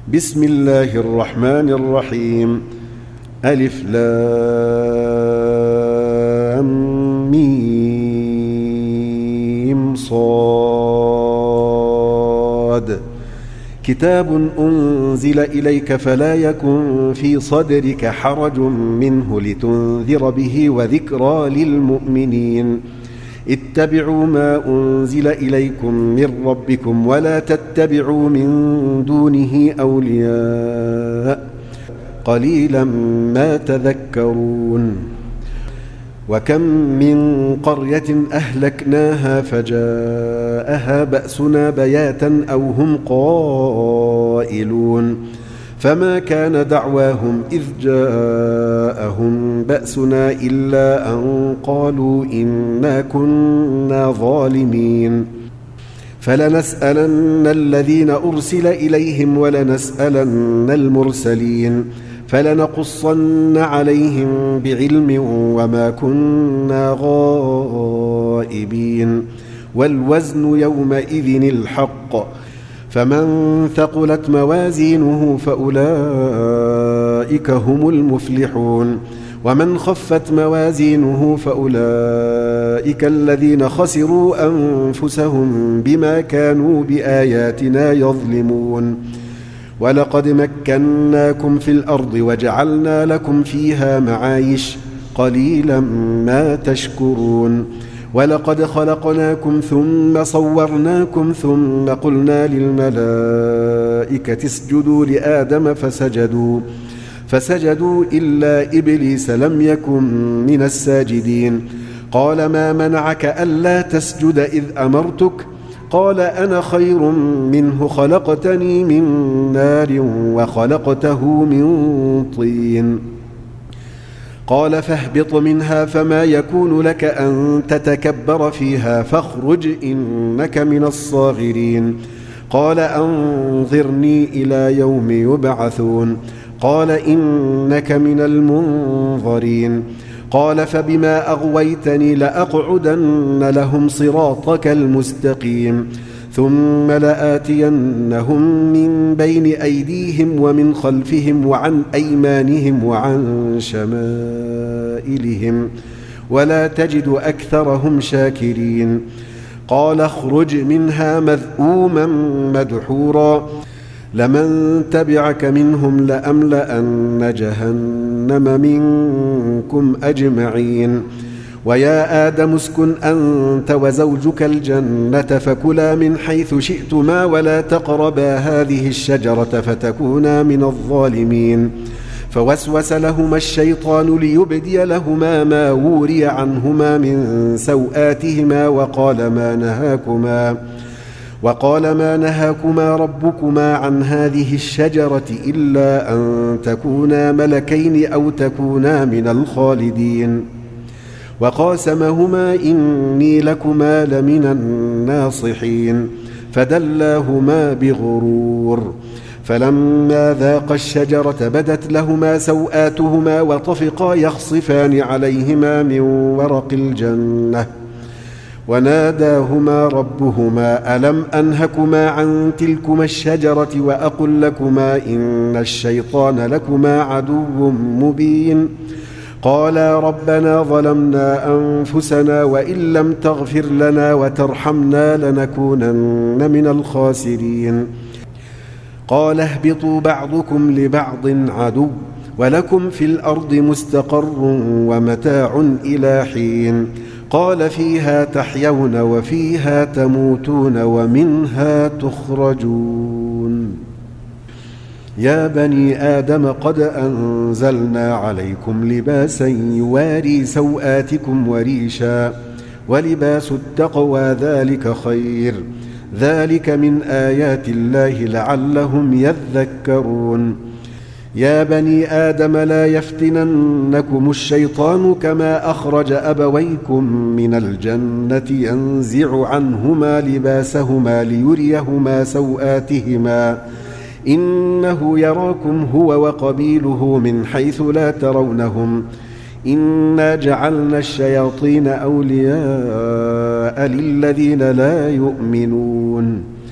بسم الله الرحمن الرحيم. ألف لام ميم صاد. كتاب أنزل إليك فلا يكن في صدرك حرج منه لتنذر به وذكرى للمؤمنين. اتبعوا ما أنزل إليكم من ربكم ولا تتبعوا من دونه أولياء قليلا ما تذكرون. وكم من قرية أهلكناها فجاءها بأسنا بياتا أو هم قائلون فما كان دعواهم إذ جاءهم بأسنا إلا أن قالوا إنا كنا ظالمين. فلنسألن الذين أرسل إليهم ولنسألن المرسلين فلنقصن عليهم بعلم وما كنا غائبين. والوزن يومئذ الحق فمن ثقلت موازينه فأولئك هم المفلحون ومن خفت موازينه فأولئك الذين خسروا أنفسهم بما كانوا بآياتنا يظلمون. ولقد مكناكم في الأرض وجعلنا لكم فيها معايش قليلا ما تشكرون. ولقد خلقناكم ثم صورناكم ثم قلنا للملائكة اسجدوا لآدم فسجدوا إلا إبليس لم يكن من الساجدين. قال ما منعك ألا تسجد إذ أمرتك؟ قال أنا خير منه خلقتني من نار وخلقته من طين. قال فاهبط منها فما يكون لك أن تتكبر فيها فاخرج إنك من الصاغرين. قال أنظرني إلى يوم يبعثون. قال إنك من المنظرين. قال فبما أغويتني لأقعدن لهم صراطك المستقيم ثم لآتينهم من بين أيديهم ومن خلفهم وعن أيمانهم وعن شمائلهم ولا تجد أكثرهم شاكرين. قال اخرج منها مذءوما مدحورا لمن تبعك منهم لأملأن جهنم منكم أجمعين. ويا آدم اسكن أنت وزوجك الجنة فكلا من حيث شئتما ولا تقربا هذه الشجرة فتكونا من الظالمين. فوسوس لهما الشيطان ليبدي لهما ما وري عنهما من سوآتهما وقال ما نهاكما ربكما عن هذه الشجرة إلا أن تكونا ملكين أو تكونا من الخالدين. وقاسمهما إني لكما لمن الناصحين فدلاهما بغرور. فلما ذاقا الشجرة بدت لهما سوآتهما وطفقا يخصفان عليهما من ورق الجنة وناداهما ربهما ألم أنهكما عن تلكما الشجرة وأقل لكما إن الشيطان لكما عدو مبين. قالا ربنا ظلمنا أنفسنا وإن لم تغفر لنا وترحمنا لنكونن من الخاسرين. قال اهبطوا بعضكم لبعض عدو ولكم في الأرض مستقر ومتاع إلى حين. قال فيها تحيون وفيها تموتون ومنها تخرجون. يا بني آدم قد أنزلنا عليكم لباسا يواري سوآتكم وريشا ولباس التقوى ذلك خير ذلك من آيات الله لعلهم يذكرون. يا بني آدم لا يفتننكم الشيطان كما أخرج أبويكم من الجنة ينزع عنهما لباسهما ليريهما سوآتهما إنه يراكم هو وقبيله من حيث لا ترونهم إنا جعلنا الشياطين أولياء للذين لا يؤمنون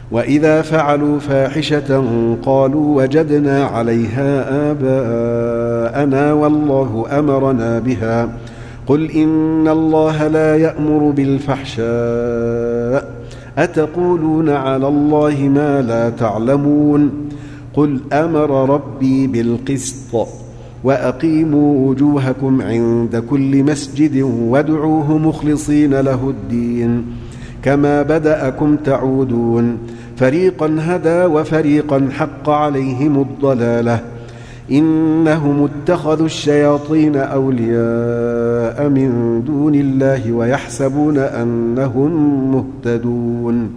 وإذا فعلوا فاحشة قالوا وجدنا عليها آباءنا والله أمرنا بها قل إن الله لا يأمر بالفحشاء أتقولون على الله ما لا تعلمون قل أمر ربي بالقسط وأقيموا وجوهكم عند كل مسجد وادعوه مخلصين له الدين كما بدأكم تعودون فريقا هدى وفريقا حق عليهم الضلالة إنهم اتخذوا الشياطين أولياء من دون الله ويحسبون أنهم مهتدون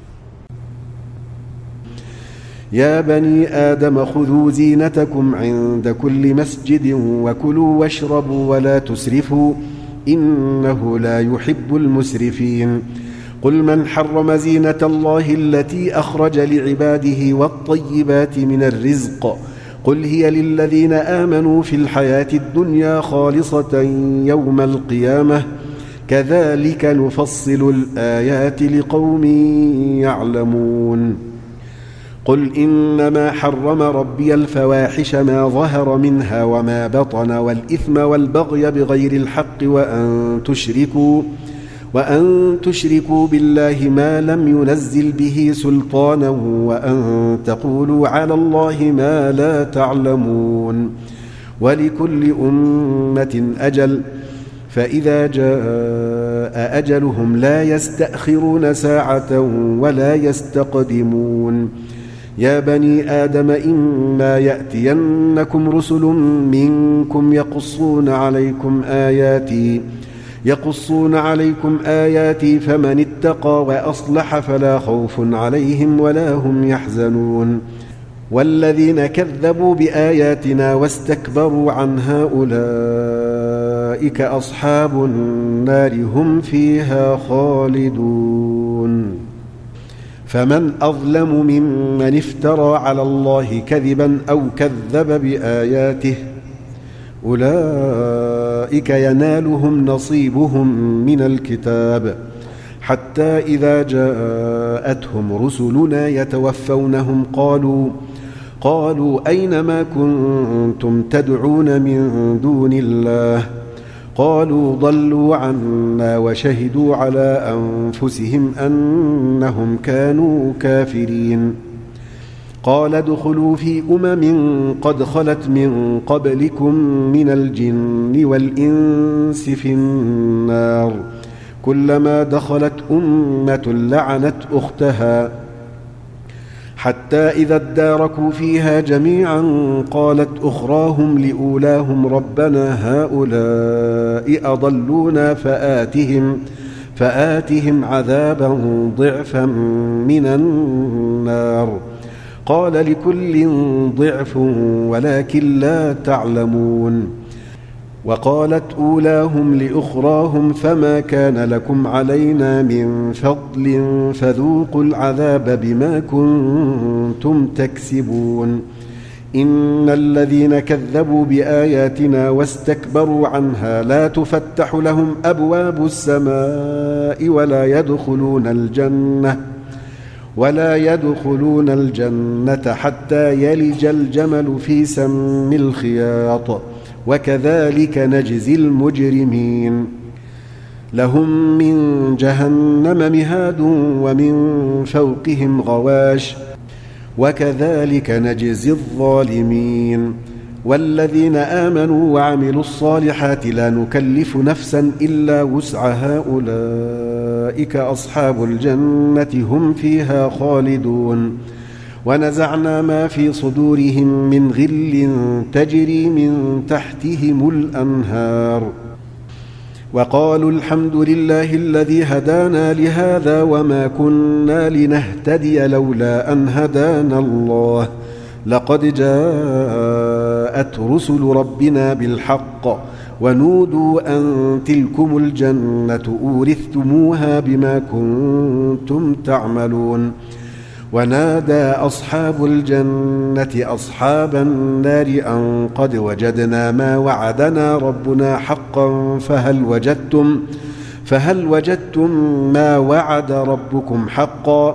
يا بني آدم خذوا زينتكم عند كل مسجد وكلوا واشربوا ولا تسرفوا إنه لا يحب المسرفين قل من حرم زينة الله التي أخرج لعباده والطيبات من الرزق قل هي للذين آمنوا في الحياة الدنيا خالصة يوم القيامة كذلك نفصل الآيات لقوم يعلمون قل إنما حرم ربي الفواحش ما ظهر منها وما بطن والإثم والبغي بغير الحق وأن تشركوا بالله ما لم ينزل به سلطانا وأن تقولوا على الله ما لا تعلمون ولكل أمة أجل فإذا جاء أجلهم لا يستأخرون ساعة ولا يستقدمون يا بني آدم إما يأتينكم رسل منكم يقصون عليكم آياتي فمن اتقى وأصلح فلا خوف عليهم ولا هم يحزنون والذين كذبوا بآياتنا واستكبروا عنها أولئك أصحاب النار هم فيها خالدون فمن أظلم ممن افترى على الله كذبا أو كذب بآياته أولئك ينالهم نصيبهم من الكتاب حتى إذا جاءتهم رسلنا يتوفونهم قالوا أين ما كنتم تدعون من دون الله قالوا ضلوا عنا وشهدوا على أنفسهم أنهم كانوا كافرين قال ادخلوا في قد خلت من قبلكم من الجن والإنس في النار كلما دخلت أمة لعنت أختها حتى إذا اداركوا فيها جميعا قالت أخراهم لأولاهم ربنا هؤلاء أضلونا فآتهم عذابا ضعفا من النار قال لكل ضعف ولكن لا تعلمون وقالت أولاهم لأخراهم فما كان لكم علينا من فضل فذوقوا العذاب بما كنتم تكسبون إن الذين كذبوا بآياتنا واستكبروا عنها لا تفتح لهم أبواب السماء ولا يدخلون الجنة حتى يلج الجمل في سم الخياط وكذلك نجزي المجرمين لهم من جهنم مهاد ومن فوقهم غواش وكذلك نجزي الظالمين والذين آمنوا وعملوا الصالحات لا نكلف نفسا إلا وسعها أولئك أصحاب الجنة هم فيها خالدون ونزعنا ما في صدورهم من غل تجري من تحتهم الأنهار وقالوا الحمد لله الذي هدانا لهذا وما كنا لنهتدي لولا أن هدانا الله لقد جاءت رسل ربنا بالحق ونودوا أن تلكم الجنة أورثتموها بما كنتم تعملون ونادى أصحاب الجنة أصحاب النار أن قد وجدنا ما وعدنا ربنا حقا فهل وجدتم ما وعد ربكم حقا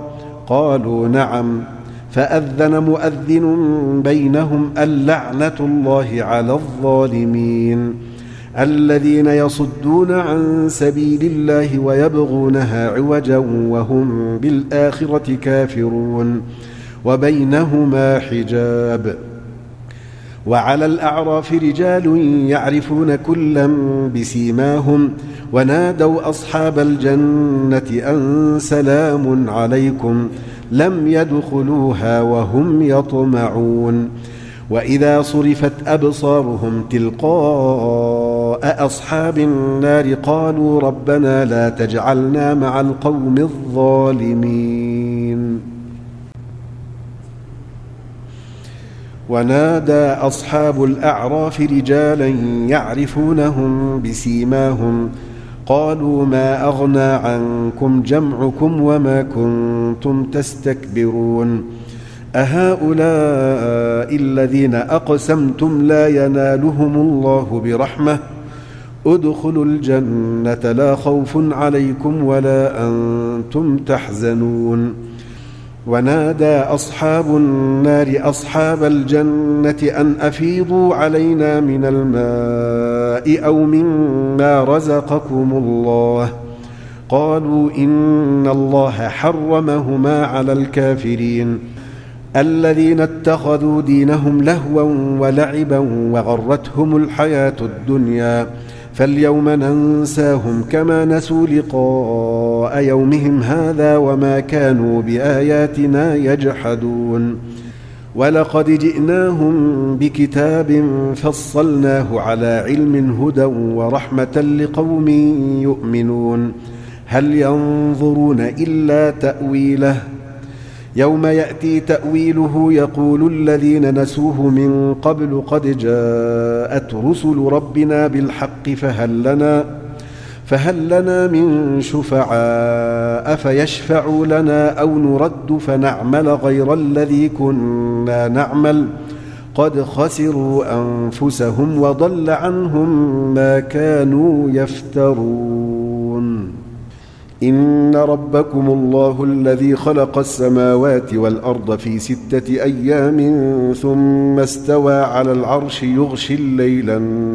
قالوا نعم. فأذن مؤذن بينهم اللعنة الله على الظالمين الذين يصدون عن سبيل الله ويبغونها عوجا وهم بالآخرة كافرون وبينهما حجاب. وعلى الأعراف رجال يعرفون كلا بسيماهم ونادوا أصحاب الجنة أن سلام عليكم لم يدخلوها وهم يطمعون. وإذا صرفت أبصارهم تلقاء أصحاب النار قالوا ربنا لا تجعلنا مع القوم الظالمين. ونادى أصحاب الأعراف رجالا يعرفونهم بسيماهم قالوا ما أغنى عنكم جمعكم وما كنتم تستكبرون أهؤلاء الذين أقسمتم لا ينالهم الله برحمة ادخلوا الجنة لا خوف عليكم ولا أنتم تحزنون. ونادى أصحاب النار أصحاب الجنة أن أفيضوا علينا من الماء أو مما رزقكم الله قالوا إن الله حرمهما على الكافرين الذين اتخذوا دينهم لهوا ولعبا وغرتهم الحياة الدنيا فاليوم ننساهم كما نسوا لقاء يومهم هذا وما كانوا بآياتنا يجحدون. ولقد جئناهم بكتاب فصلناه على علم هدى ورحمة لقوم يؤمنون هل ينظرون إلا تأويله يوم يأتي تأويله يقول الذين نسوه من قبل قد جاءت رسل ربنا بالحق فهل لنا من شفعاء فيشفعوا لنا أو نرد فنعمل غير الذي كنا نعمل قد خسروا أنفسهم وضل عنهم ما كانوا يفترون. إن ربكم الله الذي خلق السماوات والأرض في 6 أيام ثم استوى على العرش يغشي الليل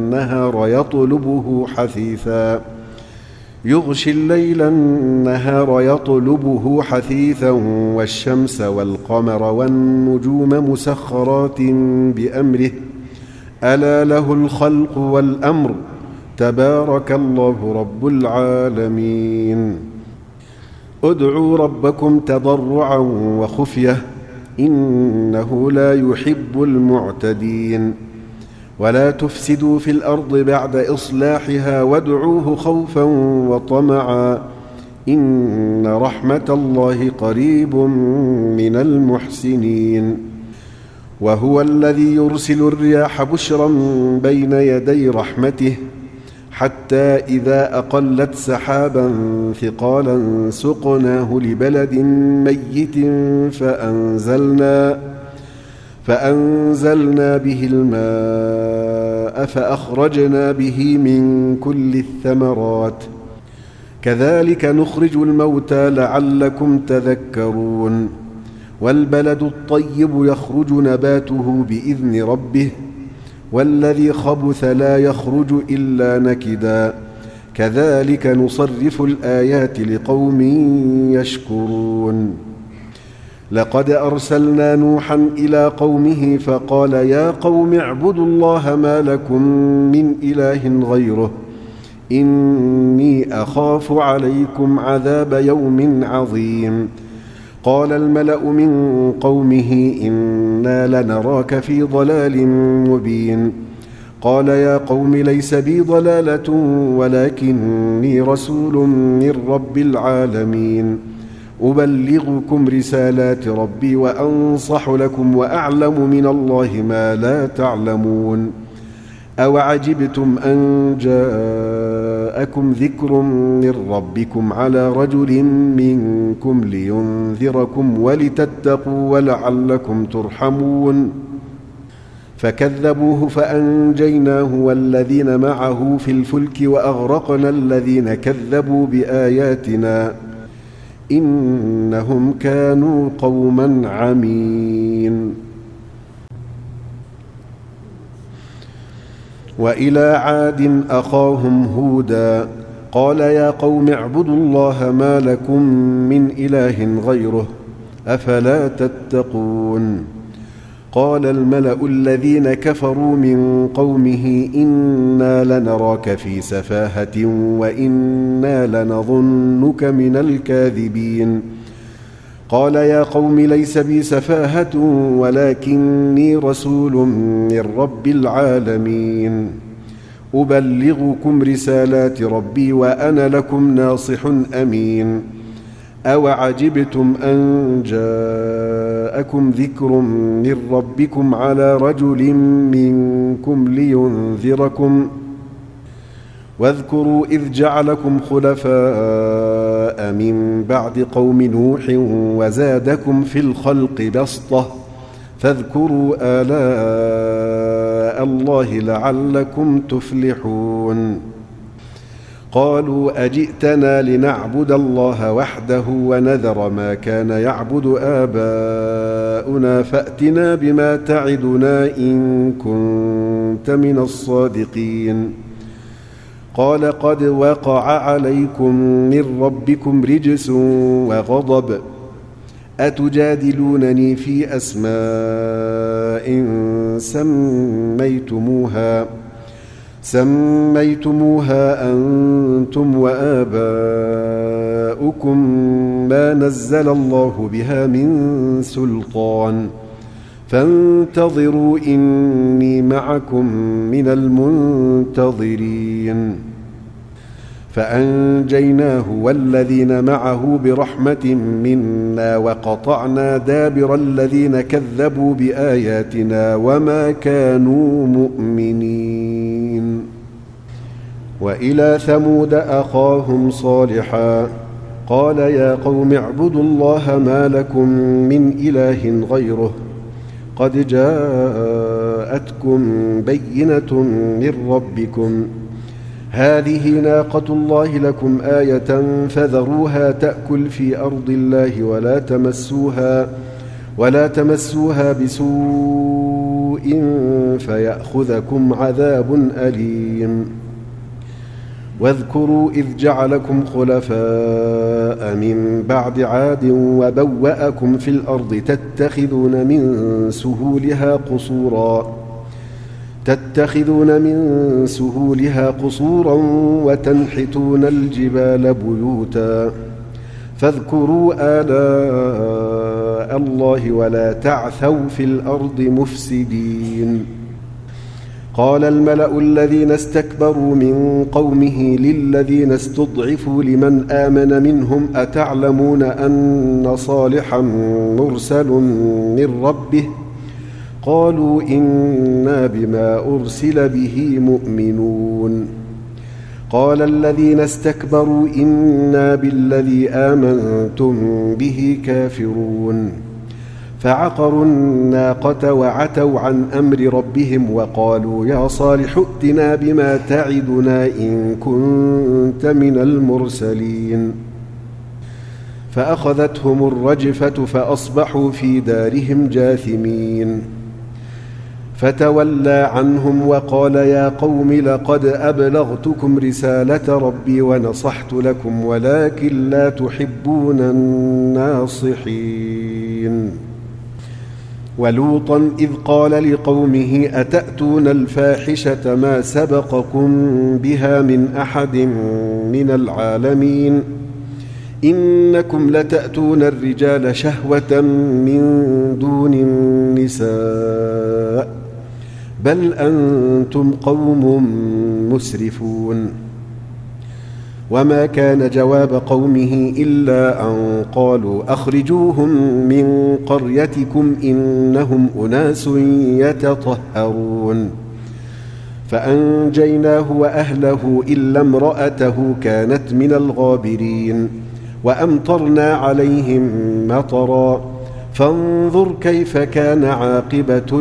النهار يطلبه حثيثا والشمس والقمر والنجوم مسخرات بأمره ألا له الخلق والأمر تبارك الله رب العالمين. ادعوا ربكم تضرعا وخفية إنه لا يحب المعتدين ولا تفسدوا في الأرض بعد إصلاحها وادعوه خوفا وطمعا إن رحمة الله قريب من المحسنين. وهو الذي يرسل الرياح بشرا بين يدي رحمته حتى إذا أقلت سحابا ثقالا سقناه لبلد ميت فأنزلنا به الماء فأخرجنا به من كل الثمرات كذلك نخرج الموتى لعلكم تذكرون. والبلد الطيب يخرج نباته بإذن ربه والذي خبث لا يخرج إلا نكدا كذلك نصرف الآيات لقوم يشكرون. لقد أرسلنا نوحا إلى قومه فقال يا قوم اعبدوا الله ما لكم من إله غيره إني أخاف عليكم عذاب يوم عظيم. قال الملأ من قومه إنا لنراك في ضلال مبين. قال يا قوم ليس بي ضلالة ولكني رسول من رب العالمين أبلغكم رسالات ربي وأنصح لكم وأعلم من الله ما لا تعلمون. أوعجبتم أن جاءكم ذكر من ربكم على رجل منكم لينذركم ولتتقوا ولعلكم ترحمون. فكذبوه فأنجيناه والذين معه في الفلك وأغرقنا الذين كذبوا بآياتنا إنهم كانوا قوما عمين. وإلى عاد أخاهم هودا قال يا قوم اعبدوا الله ما لكم من إله غيره أفلا تتقون. قال الملأ الذين كفروا من قومه إنا لنراك في سفاهة وإنا لنظنك من الكاذبين. قال يا قوم ليس بي سفاهة ولكني رسول من رب العالمين أبلغكم رسالات ربي وأنا لكم ناصح أمين. أوعجبتم أن جاءكم ذكر من ربكم على رجل منكم لينذركم واذكروا إذ جعلكم خلفاء من بعد قوم نوح وزادكم في الخلق بسطة فاذكروا آلاء الله لعلكم تفلحون. قالوا أجئتنا لنعبد الله وحده ونذر ما كان يعبد آباؤنا فأتنا بما تعدنا إن كنت من الصادقين. قال قد وقع عليكم من ربكم رجس وغضب أتجادلونني في أسماء سميتموها أنتم وآباؤكم ما نزل الله بها من سلطان فانتظروا إني معكم من المنتظرين. فأنجيناه والذين معه برحمة منا وقطعنا دابر الذين كذبوا بآياتنا وما كانوا مؤمنين. وإلى ثمود أخاهم صالحا قال يا قوم اعبدوا الله ما لكم من إله غيره قد جاءتكم بينة من ربكم هذه ناقة الله لكم آية فذروها تأكل في أرض الله ولا تمسوها بسوء فيأخذكم عذاب أليم. واذكروا إذ جعلكم خلفاء من بعد عاد وبوأكم في الأرض تتخذون من سهولها قصورا وتنحتون الجبال بيوتا فاذكروا آلاء الله ولا تعثوا في الأرض مفسدين. قال الملأ الذين استكبروا من قومه للذين استضعفوا لمن آمن منهم أتعلمون أن صالحا مرسل من ربه قالوا إنا بما أرسل به مؤمنون. قال الذين استكبروا إنا بالذي آمنتم به كافرون. فعقروا الناقة وعتوا عن أمر ربهم وقالوا يا صالح ائتنا بما تعدنا إن كنت من المرسلين. فأخذتهم الرجفة فأصبحوا في دارهم جاثمين. فتولى عنهم وقال يا قوم لقد أبلغتكم رسالة ربي ونصحت لكم ولكن لا تحبون الناصحين. ولوطا إذ قال لقومه أتأتون الفاحشة ما سبقكم بها من أحد من العالمين إنكم لتأتون الرجال شهوة من دون النساء بل أنتم قوم مسرفون. وما كان جواب قومه إلا أن قالوا أخرجوهم من قريتكم إنهم أناس يتطهرون. فأنجيناه وأهله إلا امرأته كانت من الغابرين وأمطرنا عليهم مطرا فانظر كيف كان عاقبة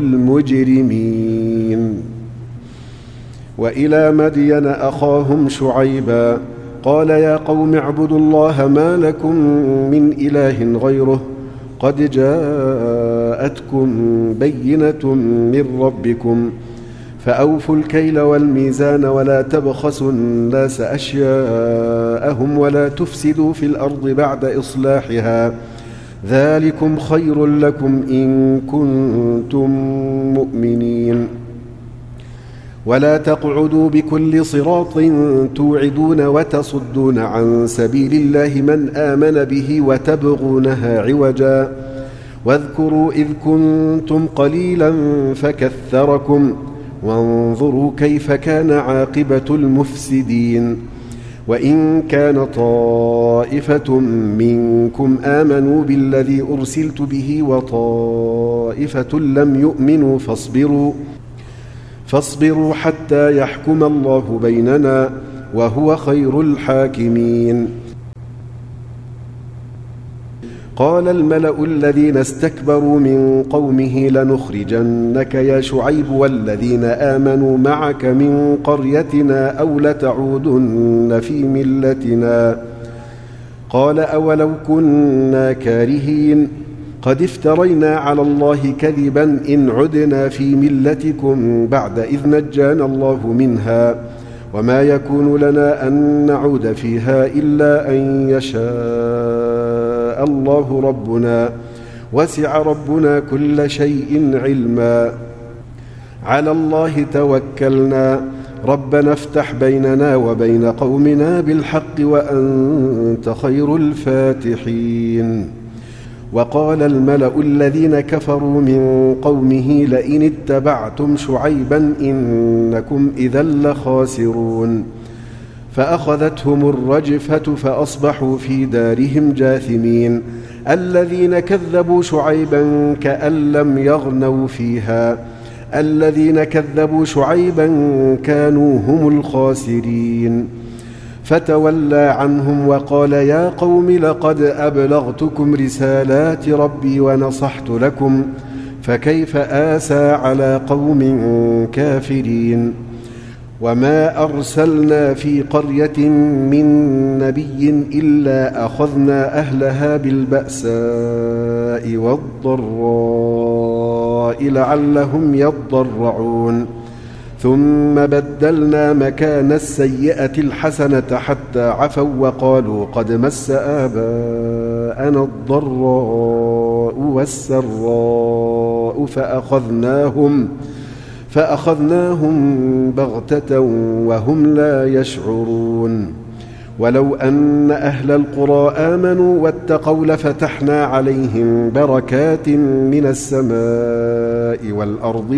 المجرمين. وإلى مدين أخاهم شعيبا قال يا قوم اعبدوا الله ما لكم من إله غيره قد جاءتكم بينة من ربكم فأوفوا الكيل والميزان ولا تبخسوا الناس أشياءهم ولا تفسدوا في الأرض بعد إصلاحها ذلكم خير لكم إن كنتم مؤمنين ولا تقعدوا بكل صراط توعدون وتصدون عن سبيل الله من آمن به وتبغونها عوجا واذكروا إذ كنتم قليلا فكثركم وانظروا كيف كان عاقبة المفسدين وإن كان طائفة منكم آمنوا بالذي أرسلت به وطائفة لم يؤمنوا فاصبروا حتى يحكم الله بيننا وهو خير الحاكمين قال الملأ الذين استكبروا من قومه لنخرجنك يا شعيب والذين آمنوا معك من قريتنا أو لتعودن في ملتنا قال أولو كنا كارهين قد افترينا على الله كذبا إن عدنا في ملتكم بعد إذ نجانا الله منها وما يكون لنا أن نعود فيها إلا أن يشاء الله ربنا وسع ربنا كل شيء علما على الله توكلنا ربنا افتح بيننا وبين قومنا بالحق وأنت خير الفاتحين وقال الملأ الذين كفروا من قومه لئن اتبعتم شعيبا إنكم إذا لخاسرون فأخذتهم الرجفة فأصبحوا في دارهم جاثمين الذين كذبوا شعيبا كأن لم يغنوا فيها الذين كذبوا شعيبا كانوا هم الخاسرين فتولى عنهم وقال يا قوم لقد أبلغتكم رسالات ربي ونصحت لكم فكيف آسى على قوم كافرين وما أرسلنا في قرية من نبي إلا أخذنا أهلها بالبأساء والضراء لعلهم يضرعون ثم بدلنا مكان السيئة الحسنة حتى عفوا وقالوا قد مس آباءنا الضراء والسراء فأخذناهم بغتة وهم لا يشعرون ولو أن أهل القرى آمنوا واتقوا لفتحنا عليهم بركات من السماء والأرض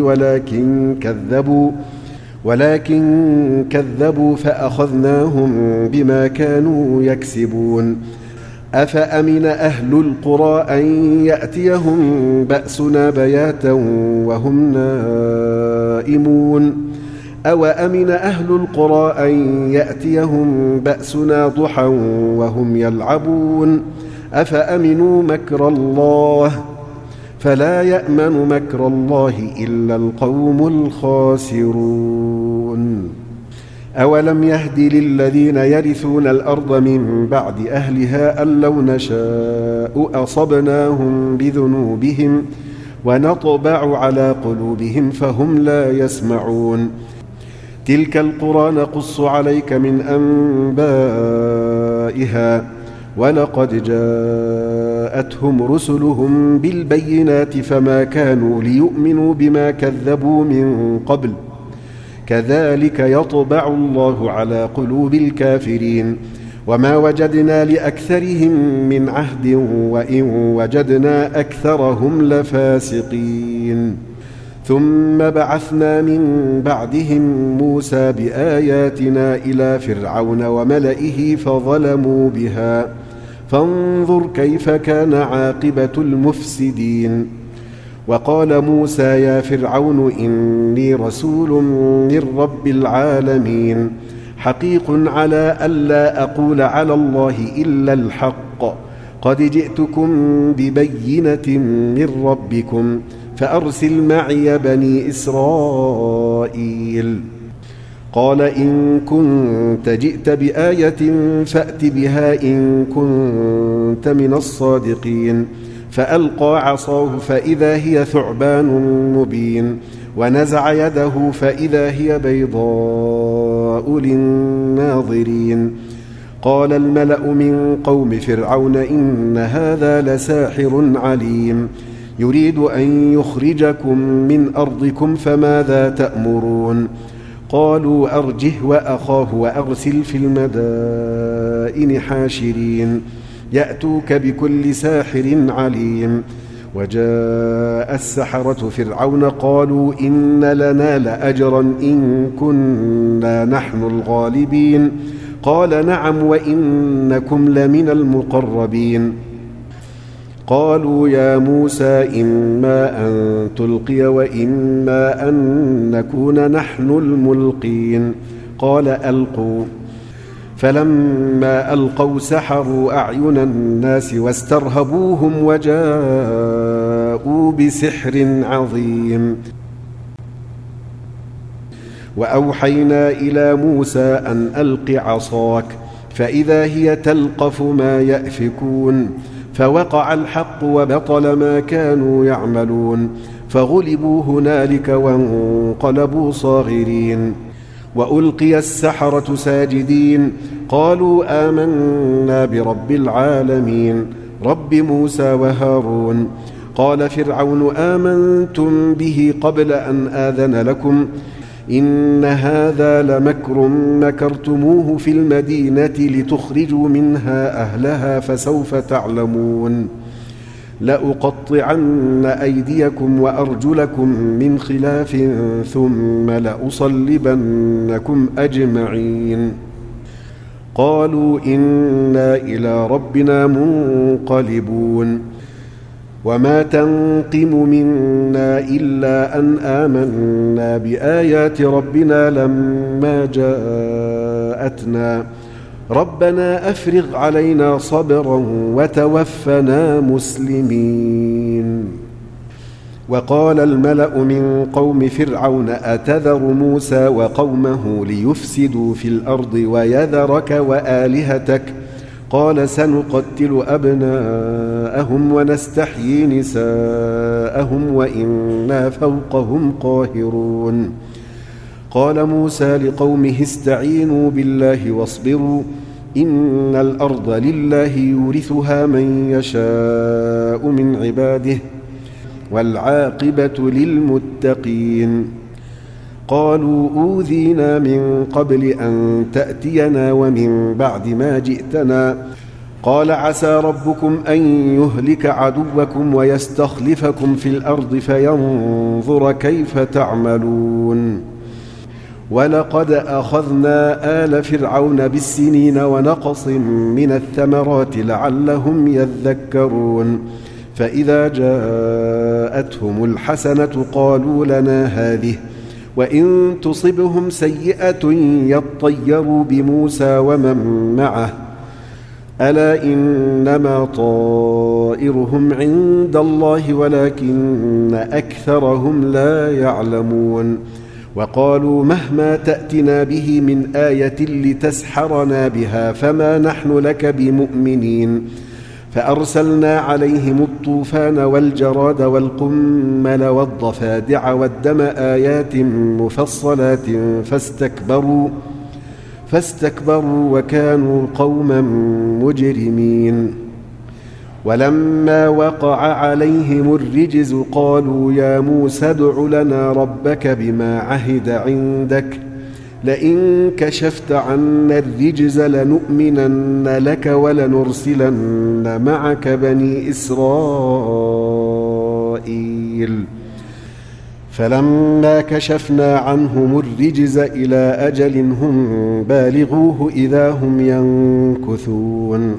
ولكن كذبوا فأخذناهم بما كانوا يكسبون أفأمن أهل القرى أن يأتيهم بأسنا بياتا وهم نائمون أو أمن أهل القرى أن يأتيهم بأسنا ضحى وهم يلعبون أفأمنوا مكر الله فلا يأمن مكر الله إلا القوم الخاسرون أولم يهد للذين يرثون الأرض من بعد أهلها أن لو نشاء أصبناهم بذنوبهم ونطبع على قلوبهم فهم لا يسمعون تلك القرى نقص عليك من أنبائها ولقد جاءتهم رسلهم بالبينات فما كانوا ليؤمنوا بما كذبوا من قبل كذلك يطبع الله على قلوب الكافرين وما وجدنا لأكثرهم من عهد وإن وجدنا أكثرهم لفاسقين ثم بعثنا من بعدهم موسى بآياتنا إلى فرعون وملئه فظلموا بها فانظر كيف كان عاقبة المفسدين وقال موسى يا فرعون إني رسول من رب العالمين حقيق على ألا أقول على الله إلا الحق قد جئتكم ببينة من ربكم فأرسل معي بني إسرائيل قال إن كنت جئت بآية فأت بها إن كنت من الصادقين. فألقى عصاه فإذا هي ثعبان مبين، ونزع يده فإذا هي بيضاء للناظرين. قال الملأ من قوم فرعون إن هذا لساحر عليم، يريد أن يخرجكم من أرضكم فماذا تأمرون؟ قالوا أرجه وأخاه وأرسل في المدائن حاشرين يأتوك بكل ساحر عليم. وجاء السحرة فرعون قالوا إن لنا لأجرا إن كنا نحن الغالبين. قال نعم وإنكم لمن المقربين. قالوا يا موسى إما أن تلقي وإما أن نكون نحن الملقين. قال ألقوا. فلما ألقوا سحروا أعين الناس واسترهبوهم وجاءوا بسحر عظيم. وأوحينا إلى موسى أن ألق عصاك فإذا هي تلقف ما يأفكون. فوقع الحق وبطل ما كانوا يعملون، فغلبوا هنالك وانقلبوا صاغرين. وألقي السحرة ساجدين قالوا آمنا برب العالمين رب موسى وهارون. قال فرعون آمنتم به قبل أن آذن لكم إن هذا لمكر مكرتموه في المدينة لتخرجوا منها أهلها فسوف تعلمون. لأقطعن أيديكم وأرجلكم من خلاف ثم لأصلبنكم أجمعين. قالوا إنا إلى ربنا منقلبون. وما تنقم منا إلا أن آمنا بآيات ربنا لما جاءتنا ربنا أفرغ علينا صبرا وتوفنا مسلمين. وقال الملأ من قوم فرعون أتذر موسى وقومه ليفسدوا في الأرض ويذرك وآلهتك؟ قال سنقتل أبناءهم ونستحيي نساءهم وإنا فوقهم قاهرون. قال موسى لقومه استعينوا بالله واصبروا إن الأرض لله يورثها من يشاء من عباده والعاقبة للمتقين. قالوا أوذينا من قبل أن تأتينا ومن بعد ما جئتنا. قال عسى ربكم أن يهلك عدوكم ويستخلفكم في الأرض فينظر كيف تعملون. ولقد أخذنا آل فرعون بالسنين ونقص من الثمرات لعلهم يذكرون. فإذا جاءتهم الحسنة قالوا لنا هذه وإن تصبهم سيئة يطيروا بموسى ومن معه ألا إنما طائرهم عند الله ولكن أكثرهم لا يعلمون. وقالوا مهما تأتنا به من آية لتسحرنا بها فما نحن لك بمؤمنين. فأرسلنا عليهم الطوفان والجراد والقمل والضفادع والدم آيات مفصلات فاستكبروا وكانوا قوما مجرمين. ولما وقع عليهم الرجز قالوا يا موسى ادع لنا ربك بما عهد عندك لئن كشفت عنا الرجز لنؤمنن لك ولنرسلن معك بني إسرائيل. فلما كشفنا عنهم الرجز إلى أجل هم بالغوه إذا هم ينكثون.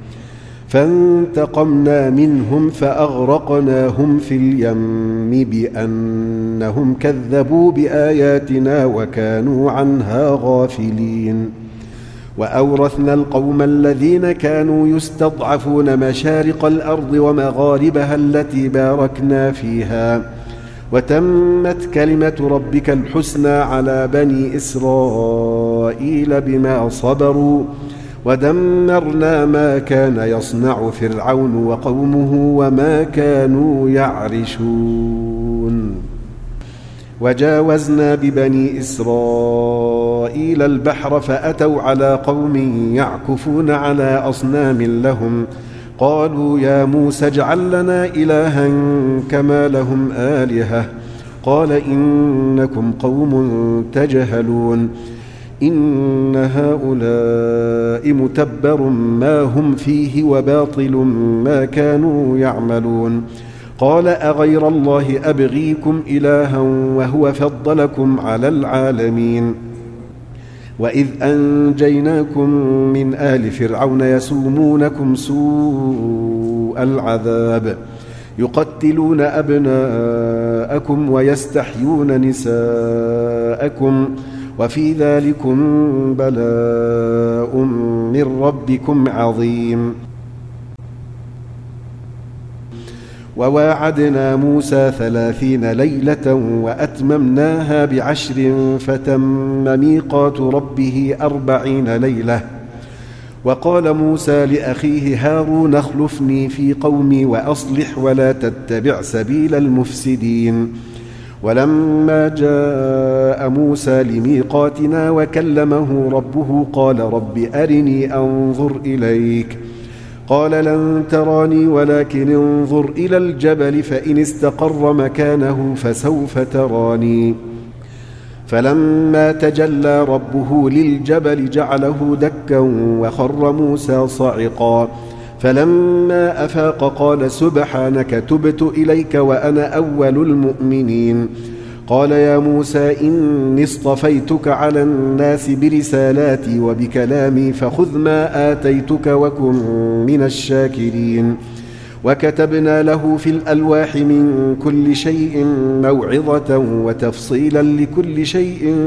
فانتقمنا منهم فأغرقناهم في اليم بأنهم كذبوا بآياتنا وكانوا عنها غافلين. وأورثنا القوم الذين كانوا يستضعفون مشارق الأرض ومغاربها التي باركنا فيها وتمت كلمة ربك الحسنى على بني إسرائيل بما صبروا ودمرنا ما كان يصنع فرعون وقومه وما كانوا يعرشون وجاوزنا ببني إسرائيل البحر فأتوا على قوم يعكفون على أصنام لهم قالوا يا موسى اجعل لنا إلها كما لهم آلهة قال إنكم قوم تجهلون إن هؤلاء متبر ما هم فيه وباطل ما كانوا يعملون قال أغير الله أبغيكم إلها وهو فضلكم على العالمين وإذ أنجيناكم من آل فرعون يسومونكم سوء العذاب يقتلون أبناءكم ويستحيون نساءكم وفي ذلكم بلاء من ربكم عظيم وواعدنا موسى 30 ليلة وأتممناها ب10 فتم ميقات ربه 40 ليلة وقال موسى لأخيه هارون اخلفني في قومي وأصلح ولا تتبع سبيل المفسدين ولما جاء موسى لميقاتنا وكلمه ربه قال رب أرني أنظر إليك قال لن تراني ولكن انظر إلى الجبل فإن استقر مكانه فسوف تراني فلما تجلى ربه للجبل جعله دكا وخر موسى صعقا فلما أفاق قال سبحانك تبت إليك وأنا أول المؤمنين قال يا موسى إني اصطفيتك على الناس برسالاتي وبكلامي فخذ ما آتيتك وكن من الشاكرين وكتبنا له في الألواح من كل شيء موعظة وتفصيلا لكل شيء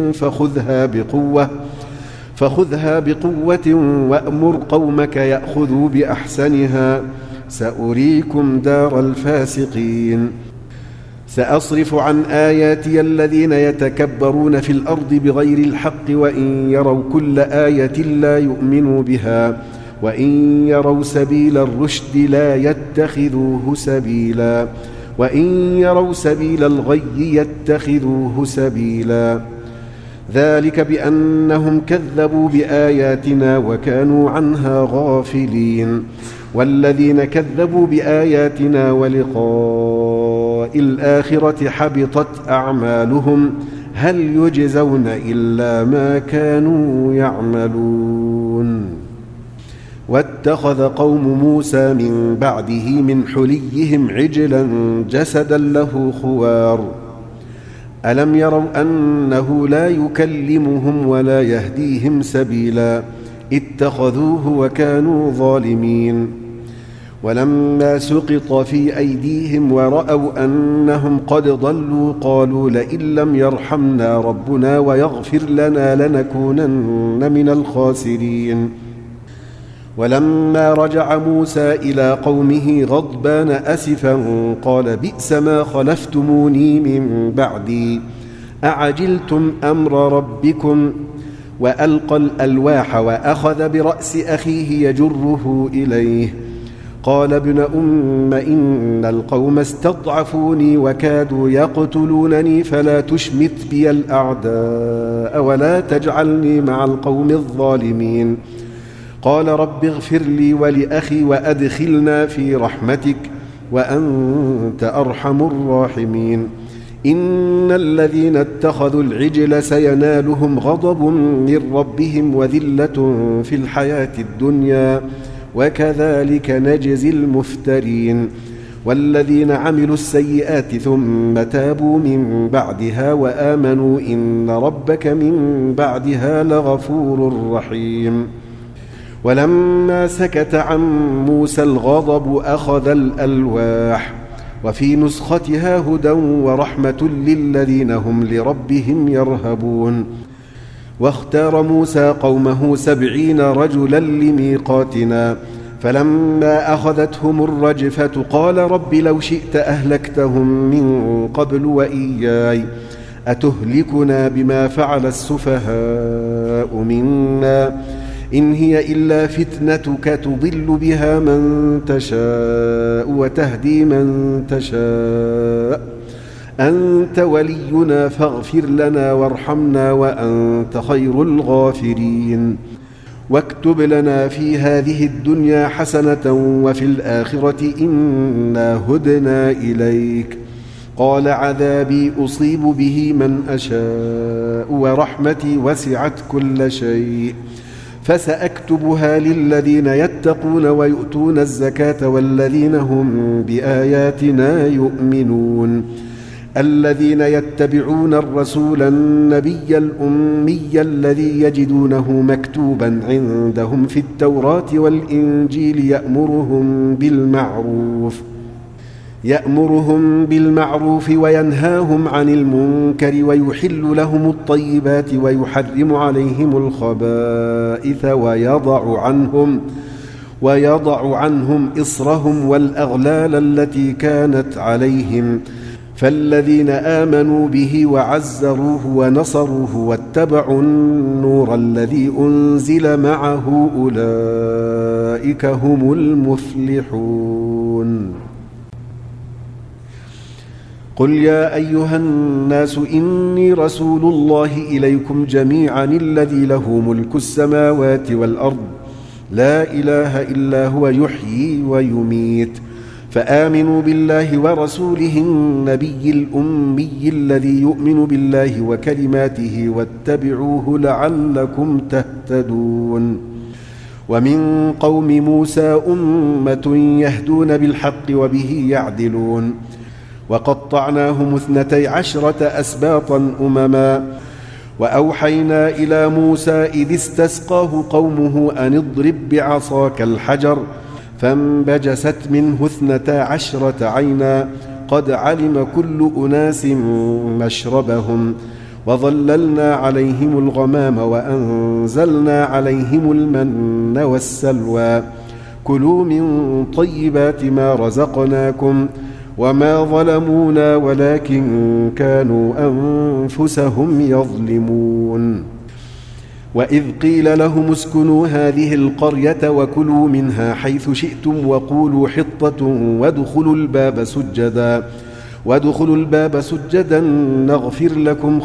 فخذها بقوة وأمر قومك يأخذوا بأحسنها سأريكم دار الفاسقين سأصرف عن آياتي الذين يتكبرون في الأرض بغير الحق وإن يروا كل آية لا يؤمنوا بها وإن يروا سبيل الرشد لا يتخذوه سبيلا وإن يروا سبيل الغي يتخذوه سبيلا ذلك بأنهم كذبوا بآياتنا وكانوا عنها غافلين والذين كذبوا بآياتنا ولقاء الآخرة حبطت أعمالهم هل يجزون إلا ما كانوا يعملون واتخذ قوم موسى من بعده من حليهم عجلا جسدا له خوار ألم يروا أنه لا يكلمهم ولا يهديهم سبيلا اتخذوه وكانوا ظالمين ولما سقط في أيديهم ورأوا أنهم قد ضلوا قالوا لئن لم يرحمنا ربنا ويغفر لنا لنكونن من الخاسرين ولما رجع موسى إلى قومه غضبان أسفا قال بئس ما خلفتموني من بعدي أعجلتم أمر ربكم وألقى الألواح وأخذ برأس أخيه يجره إليه قال ابن أم إن القوم استضعفوني وكادوا يقتلونني فلا تشمت بي الأعداء ولا تجعلني مع القوم الظالمين قال رب اغفر لي ولأخي وأدخلنا في رحمتك وأنت أرحم الراحمين إن الذين اتخذوا العجل سينالهم غضب من ربهم وذلة في الحياة الدنيا وكذلك نجزي المفترين والذين عملوا السيئات ثم تابوا من بعدها وآمنوا إن ربك من بعدها لغفور رحيم ولما سكت عن موسى الغضب أخذ الألواح وفي نسختها هدى ورحمة للذين هم لربهم يرهبون واختار موسى قومه 70 رجلا لميقاتنا فلما أخذتهم الرجفة قال رب لو شئت أهلكتهم من قبل وإياي أتهلكنا بما فعل السفهاء منا إن هي إلا فتنتك تضل بها من تشاء وتهدي من تشاء أنت ولينا فاغفر لنا وارحمنا وأنت خير الغافرين واكتب لنا في هذه الدنيا حسنة وفي الآخرة إنا هدنا إليك قال عذابي أصيب به من أشاء ورحمتي وسعت كل شيء فسأكتبها للذين يتقون ويؤتون الزكاة والذين هم بآياتنا يؤمنون الذين يتبعون الرسول النبي الأمي الذي يجدونه مكتوبا عندهم في التوراة والإنجيل يأمرهم بالمعروف وينهاهم عن المنكر ويحل لهم الطيبات ويحرم عليهم الخبائث ويضع عنهم إصرهم والأغلال التي كانت عليهم فالذين آمنوا به وعزروه ونصروه واتبعوا النور الذي أنزل معه أولئك هم المفلحون قل يا أيها الناس إني رسول الله إليكم جميعا الذي له ملك السماوات والأرض لا إله إلا هو يحيي ويميت فآمنوا بالله ورسوله النبي الأمي الذي يؤمن بالله وكلماته واتبعوه لعلكم تهتدون ومن قوم موسى أمة يهدون بالحق وبه يعدلون وقطعناهم 12 أسباطا أمما وأوحينا إلى موسى إذ استسقاه قومه أن اضرب بعصاك الحجر فانبجست منه 12 عينا قد علم كل أناس مشربهم وظللنا عليهم الغمام وأنزلنا عليهم المن والسلوى كلوا من طيبات ما رزقناكم وما ظلمونا ولكن كانوا أنفسهم يظلمون وإذ قيل لهم اسكنوا هذه القرية وكلوا منها حيث شئتم وقولوا حطة وادخلوا الباب سجدا نغفر لكم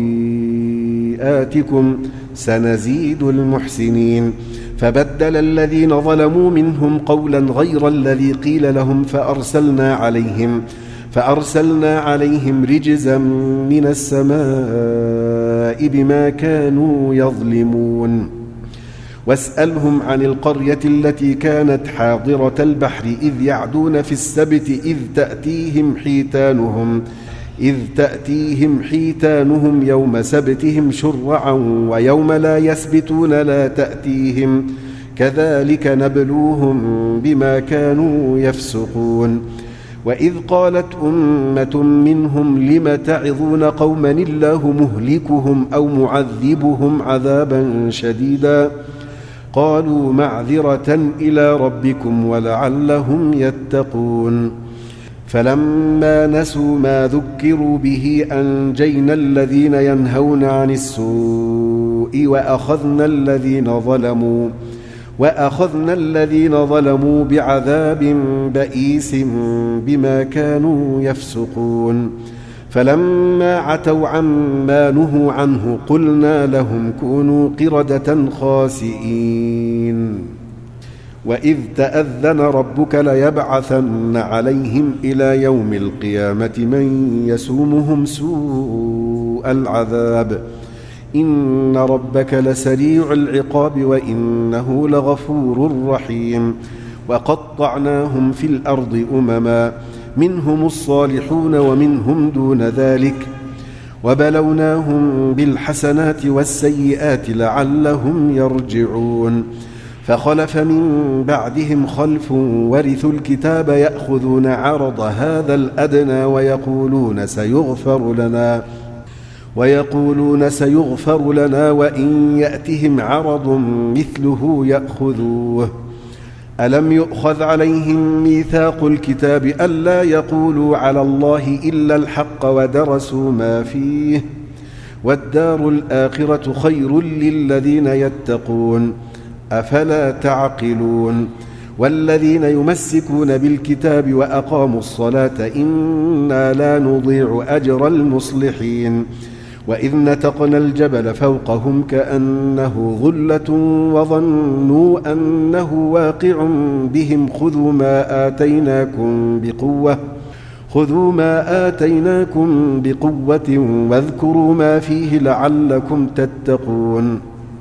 خطيئاتكم سنزيد المحسنين فبدل الذين ظلموا منهم قولا غير الذي قيل لهم فأرسلنا عليهم رجزا من السماء بما كانوا يظلمون واسألهم عن القرية التي كانت حاضرة البحر إذ يعدون في السبت إذ تأتيهم حيتانهم يوم سبتهم شرعا ويوم لا يسبتون لا تأتيهم كذلك نبلوهم بما كانوا يفسقون وإذ قالت أمة منهم لم تعظون قوما الله مهلكهم أو معذبهم عذابا شديدا قالوا معذرة إلى ربكم ولعلهم يتقون فلما نسوا ما ذكروا به أنجينا الذين ينهون عن السوء وأخذنا الذين ظلموا بعذاب بئيس بما كانوا يفسقون فلما عتوا عما نهوا عنه قلنا لهم كونوا قردة خاسئين وإذ تأذن ربك ليبعثن عليهم إلى يوم القيامة من يسومهم سوء العذاب إن ربك لسريع العقاب وإنه لغفور رحيم وقطعناهم في الأرض أمما منهم الصالحون ومنهم دون ذلك وبلوناهم بالحسنات والسيئات لعلهم يرجعون فخلف من بعدهم خلف ورثوا الكتاب يأخذون عرض هذا الأدنى ويقولون سيغفر لنا وإن يأتهم عرض مثله يأخذوه ألم يؤخذ عليهم ميثاق الكتاب ألا يقولوا على الله إلا الحق ودرسوا ما فيه والدار الآخرة خير للذين يتقون أفلا تعقلون والذين يمسكون بالكتاب وأقاموا الصلاة إنا لا نضيع أجر المصلحين وإذ نتقنا الجبل فوقهم كأنه ظلة وظنوا أنه واقع بهم خذوا ما آتيناكم بقوة واذكروا ما فيه لعلكم تتقون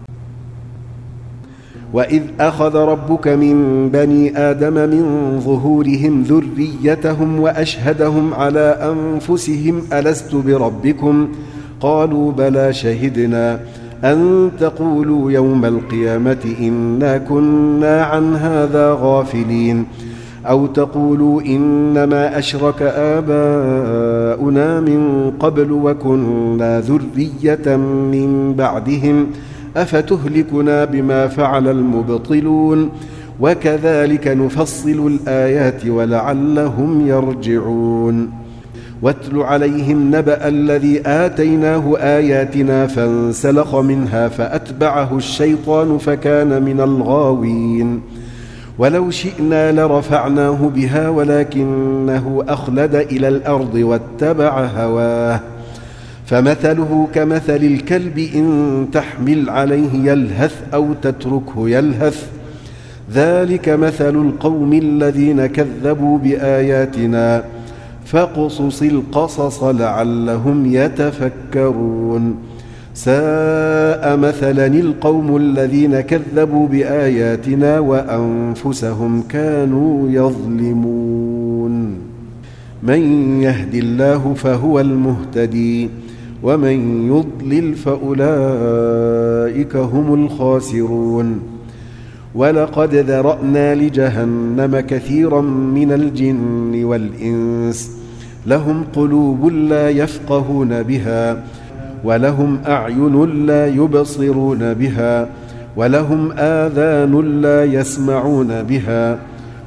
وإذ أخذ ربك من بني آدم من ظهورهم ذريتهم وأشهدهم على أنفسهم ألست بربكم قالوا بلى شهدنا أن تقولوا يوم القيامة إنا كنا عن هذا غافلين أو تقولوا إنما أشرك آباؤنا من قبل وكنا ذرية من بعدهم أفتهلكنا بما فعل المبطلون وكذلك نفصل الآيات ولعلهم يرجعون واتل عليهم نبأ الذي آتيناه آياتنا فانسلخ منها فأتبعه الشيطان فكان من الغاوين ولو شئنا لرفعناه بها ولكنه أخلد إلى الأرض واتبع هواه فمثله كمثل الكلب إن تحمل عليه يلهث أو تتركه يلهث ذلك مثل القوم الذين كذبوا بآياتنا فاقصص القصص لعلهم يتفكرون ساء مثلا القوم الذين كذبوا بآياتنا وأنفسهم كانوا يظلمون من يهد الله فهو المهتدي ومن يضلل فأولئك هم الخاسرون ولقد ذرأنا لجهنم كثيرا من الجن والإنس لهم قلوب لا يفقهون بها ولهم أعين لا يبصرون بها ولهم آذان لا يسمعون بها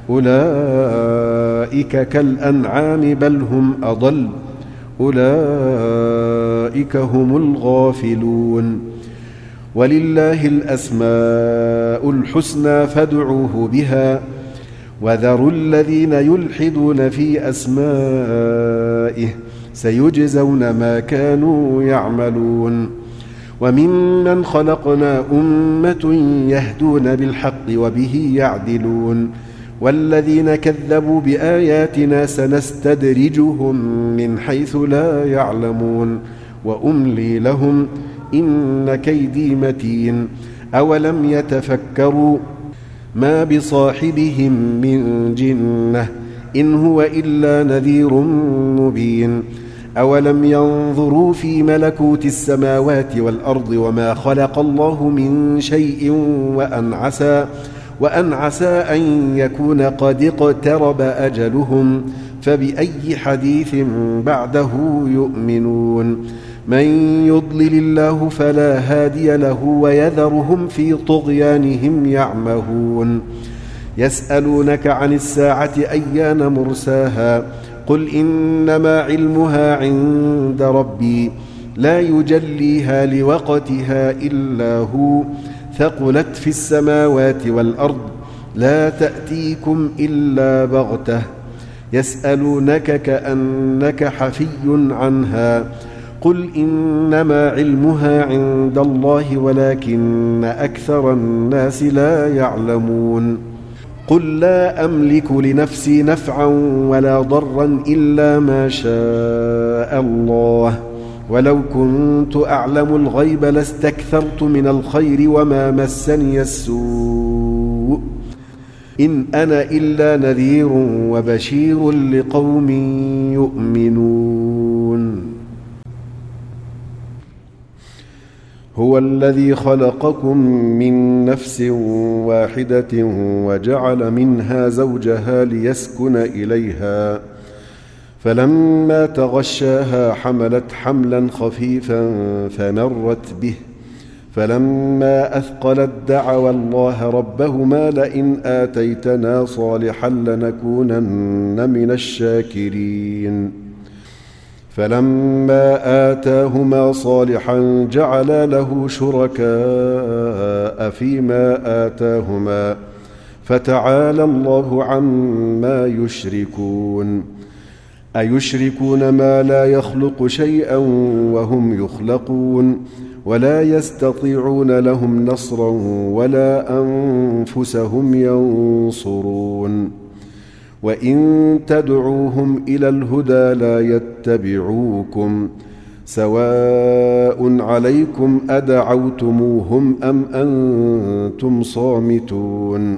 أولئك كالأنعام بل هم أضل أولئك هم الغافلون ولله الأسماء الحسنى فادعوه بها وذروا الذين يلحدون في أسمائه سيجزون ما كانوا يعملون وممن خلقنا أمة يهدون بالحق وبه يعدلون والذين كذبوا بآياتنا سنستدرجهم من حيث لا يعلمون وأملي لهم إن كيدي متين أولم يتفكروا ما بصاحبهم من جنة إن هو إلا نذير مبين أولم ينظروا في ملكوت السماوات والأرض وما خلق الله من شيء وأن عسى أن يكون قد اقترب أجلهم فبأي حديث بعده يؤمنون من يضلل الله فلا هادي له ويذرهم في طغيانهم يعمهون يسألونك عن الساعة أيان مرساها قل إنما علمها عند ربي لا يجليها لوقتها إلا هو ثقلت في السماوات والأرض لا تأتيكم إلا بغتة يسألونك كأنك حفي عنها قل إنما علمها عند الله ولكن أكثر الناس لا يعلمون قل لا أملك لنفسي نفعا ولا ضرا إلا ما شاء الله ولو كنت أعلم الغيب لاستكثرت من الخير وما مسني السوء إن أنا إلا نذير وبشير لقوم يؤمنون هو الذي خلقكم من نفس واحدة وجعل منها زوجها ليسكن إليها فلما تغشاها حملت حملا خفيفا فلما أثقلت دعوا الله ربهما لئن آتيتنا صالحا لنكونن من الشاكرين. فلما آتاهما صالحا جعلا له شركاء فيما آتاهما فتعالى الله عما يشركون. أيشركون ما لا يخلق شيئا وهم يخلقون ولا يستطيعون لهم نصرا ولا أنفسهم ينصرون. وإن تدعوهم إلى الهدى لا يتبعوكم سواء عليكم أدعوتموهم أم أنتم صامتون.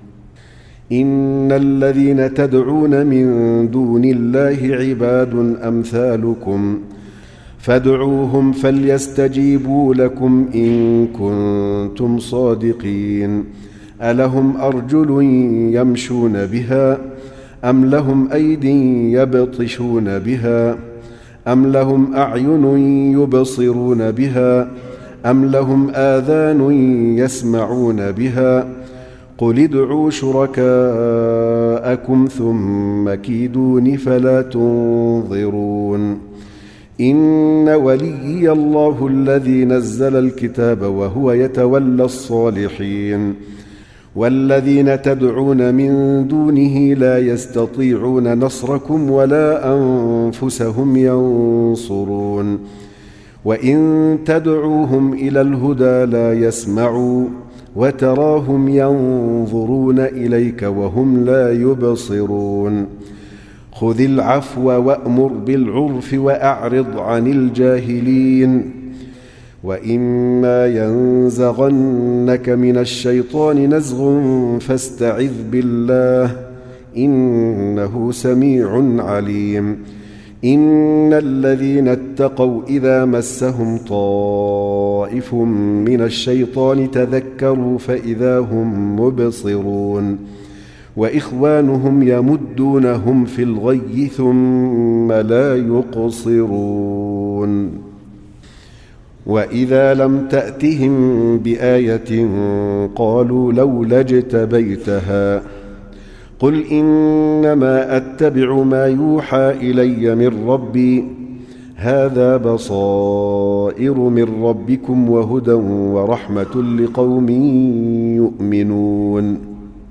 إن الذين تدعون من دون الله عباد أمثالكم فادعوهم فليستجيبوا لكم إن كنتم صادقين. ألهم أرجل يمشون بها أم لهم أيد يبطشون بها أم لهم أعين يبصرون بها أم لهم آذان يسمعون بها قل ادعوا شركاءكم ثم كيدون فلا تنظرون. إن وليي الله الذي نزل الكتاب وهو يتولى الصالحين. والذين تدعون من دونه لا يستطيعون نصركم ولا أنفسهم ينصرون. وإن تدعوهم إلى الهدى لا يسمعوا وتراهم ينظرون إليك وهم لا يبصرون. خذ العفو وأمر بالعرف وأعرض عن الجاهلين. وإما ينزغنك من الشيطان نزغ فاستعذ بالله إنه سميع عليم. إن الذين اتقوا إذا مسهم طائف من الشيطان تذكروا فإذا هم مبصرون. وإخوانهم يمدونهم في الغي ثم لا يقصرون. وإذا لم تأتهم بآية قالوا لولا اجتبيتها قل إنما أتبع ما يوحى إلي من ربي هذا بصائر من ربكم وهدى ورحمة لقوم يؤمنون.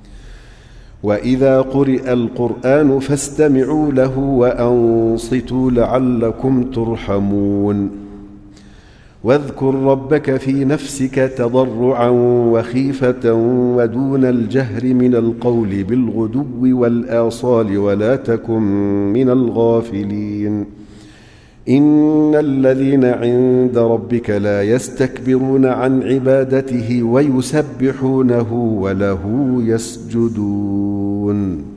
وإذا قرئ القرآن فاستمعوا له وأنصتوا لعلكم ترحمون. واذكر ربك في نفسك تضرعا وخيفة ودون الجهر من القول بالغدو والآصال ولا تكن من الغافلين. إن الذين عند ربك لا يستكبرون عن عبادته ويسبحونه وله يسجدون.